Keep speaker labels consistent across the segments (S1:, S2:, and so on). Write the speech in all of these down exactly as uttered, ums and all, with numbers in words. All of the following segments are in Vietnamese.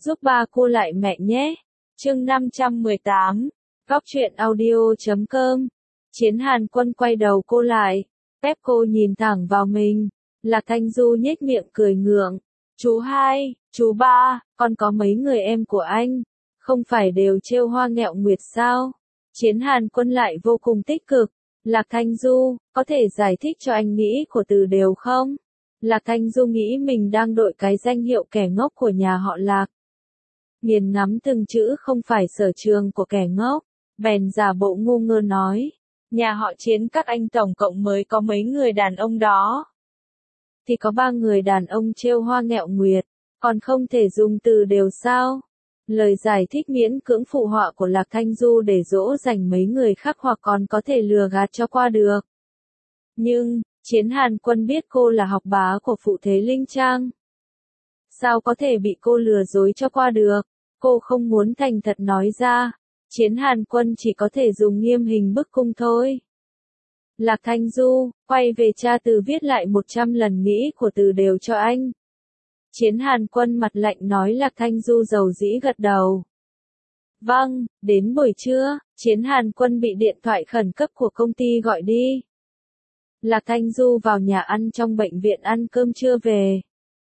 S1: giúp ba cô lại mẹ nhé. Chương năm trăm mười tám, Góc truyện audio chấm com. Chiến Hàn Quân quay đầu cô lại, ép cô nhìn thẳng vào mình. Lạc Thanh Du nhếch miệng cười ngượng. Chú hai, chú ba, con có mấy người em của anh, không phải đều trêu hoa nghẹo nguyệt sao? Chiến Hàn Quân lại vô cùng tích cực. Lạc Thanh Du, có thể giải thích cho anh nghĩ của từ đều không? Lạc Thanh Du nghĩ mình đang đội cái danh hiệu kẻ ngốc của nhà họ Lạc. Nghiền ngắm từng chữ không phải sở trường của kẻ ngốc, bèn giả bộ ngu ngơ nói. Nhà họ Chiến các anh tổng cộng mới có mấy người đàn ông đó? Thì có ba người đàn ông trêu hoa nghẹo nguyệt, còn không thể dùng từ đều sao? Lời giải thích miễn cưỡng phụ họa của Lạc Thanh Du để dỗ dành mấy người khác hoặc còn có thể lừa gạt cho qua được. Nhưng, Chiến Hàn Quân biết cô là học bá của Phụ Thế Linh Trang. Sao có thể bị cô lừa dối cho qua được? Cô không muốn thành thật nói ra. Chiến Hàn Quân chỉ có thể dùng nghiêm hình bức cung thôi. Lạc Thanh Du, quay về tra từ viết lại một trăm lần nghĩ của từ đều cho anh. Chiến Hàn Quân mặt lạnh nói. Lạc Thanh Du dầu dĩ gật đầu. Vâng, đến buổi trưa, Chiến Hàn Quân bị điện thoại khẩn cấp của công ty gọi đi. Lạc Thanh Du vào nhà ăn trong bệnh viện ăn cơm trưa về.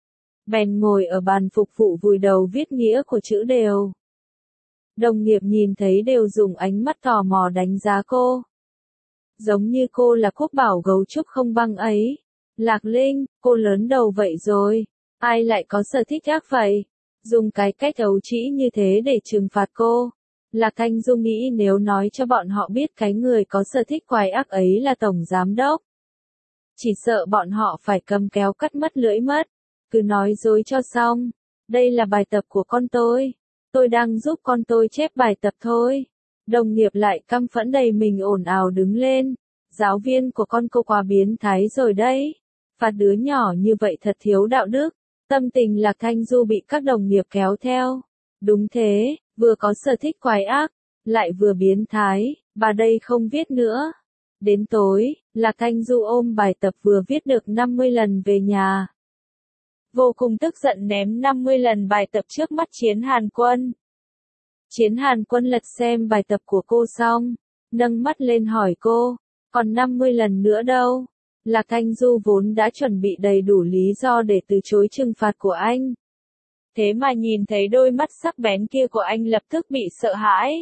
S1: Bèn ngồi ở bàn phục vụ vùi đầu viết nghĩa của chữ đều. Đồng nghiệp nhìn thấy đều dùng ánh mắt tò mò đánh giá cô. Giống như cô là quốc bảo gấu trúc không băng ấy. Lạc Linh, cô lớn đầu vậy rồi. Ai lại có sở thích ác vậy? Dùng cái cách ấu trĩ như thế để trừng phạt cô. Lạc Thanh Du nghĩ nếu nói cho bọn họ biết cái người có sở thích quái ác ấy là tổng giám đốc. Chỉ sợ bọn họ phải cầm kéo cắt mất lưỡi mất. Cứ nói dối cho xong. Đây là bài tập của con tôi. Tôi đang giúp con tôi chép bài tập thôi. Đồng nghiệp lại căm phẫn đầy mình ồn ào đứng lên. Giáo viên của con cô quá biến thái rồi đấy. Phạt đứa nhỏ như vậy thật thiếu đạo đức. Tâm tình Lạc Thanh Du bị các đồng nghiệp kéo theo. Đúng thế, vừa có sở thích quái ác, lại vừa biến thái, bà đây không viết nữa. Đến tối, Lạc Thanh Du ôm bài tập vừa viết được năm mươi lần về nhà. Vô cùng tức giận ném năm mươi lần bài tập trước mắt Chiến Hàn Quân. Chiến Hàn Quân lật xem bài tập của cô xong, nâng mắt lên hỏi cô, còn năm mươi lần nữa đâu? Lạc Thanh Du vốn đã chuẩn bị đầy đủ lý do để từ chối trừng phạt của anh. Thế mà nhìn thấy đôi mắt sắc bén kia của anh lập tức bị sợ hãi.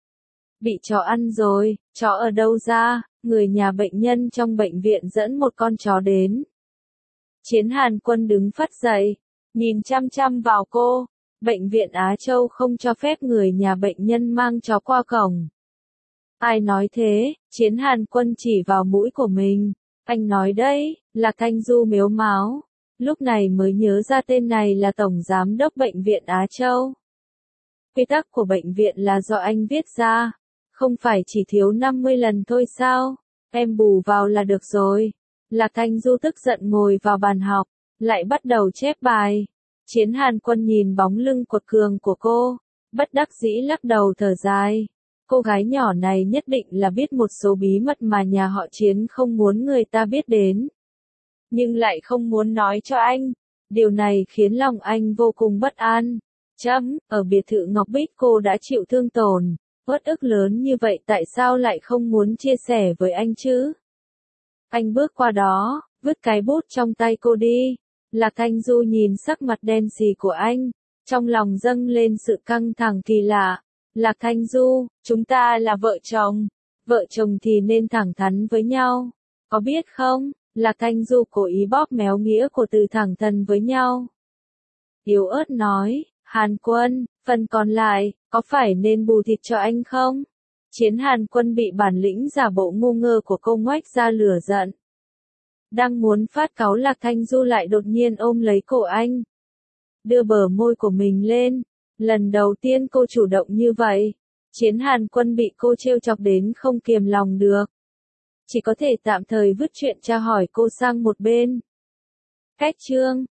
S1: Bị chó ăn rồi, chó ở đâu ra? Người nhà bệnh nhân trong bệnh viện dẫn một con chó đến. Chiến Hàn Quân đứng phắt dậy, nhìn chăm chăm vào cô. Bệnh viện Á Châu không cho phép người nhà bệnh nhân mang chó qua cổng. Ai nói thế? Chiến Hàn Quân chỉ vào mũi của mình. Anh nói đấy. Lạc Thanh Du mếu máo. Lúc này mới nhớ ra tên này là Tổng Giám đốc Bệnh viện Á Châu. Quy tắc của bệnh viện là do anh viết ra. Không phải chỉ thiếu năm mươi lần thôi sao? Em bù vào là được rồi. Lạc Thanh Du tức giận ngồi vào bàn học, lại bắt đầu chép bài. Chiến Hàn Quân nhìn bóng lưng quật cường của cô, bất đắc dĩ lắc đầu thở dài. Cô gái nhỏ này nhất định là biết một số bí mật mà nhà họ Chiến không muốn người ta biết đến. Nhưng lại không muốn nói cho anh. Điều này khiến lòng anh vô cùng bất an. Chấm, ở biệt thự Ngọc Bích cô đã chịu thương tổn, uất ức lớn như vậy tại sao lại không muốn chia sẻ với anh chứ? Anh bước qua đó, vứt cái bút trong tay cô đi. Lạc Thanh Du nhìn sắc mặt đen xì của anh, trong lòng dâng lên sự căng thẳng kỳ lạ. Lạc Thanh Du, chúng ta là vợ chồng, vợ chồng thì nên thẳng thắn với nhau, có biết không? Lạc Thanh Du cố ý bóp méo nghĩa của từ thẳng thắn với nhau. Yếu ớt nói, Hàn Quân, phần còn lại, có phải nên bù thịt cho anh không? Chiến Hàn Quân bị bản lĩnh giả bộ ngu ngơ của cô ngoách ra lửa giận. Đang muốn phát cáu Lạc Thanh Du lại đột nhiên ôm lấy cổ anh. Đưa bờ môi của mình lên. Lần đầu tiên cô chủ động như vậy. Chiến Hàn Quân bị cô trêu chọc đến không kiềm lòng được. Chỉ có thể tạm thời vứt chuyện tra hỏi cô sang một bên. Cách chương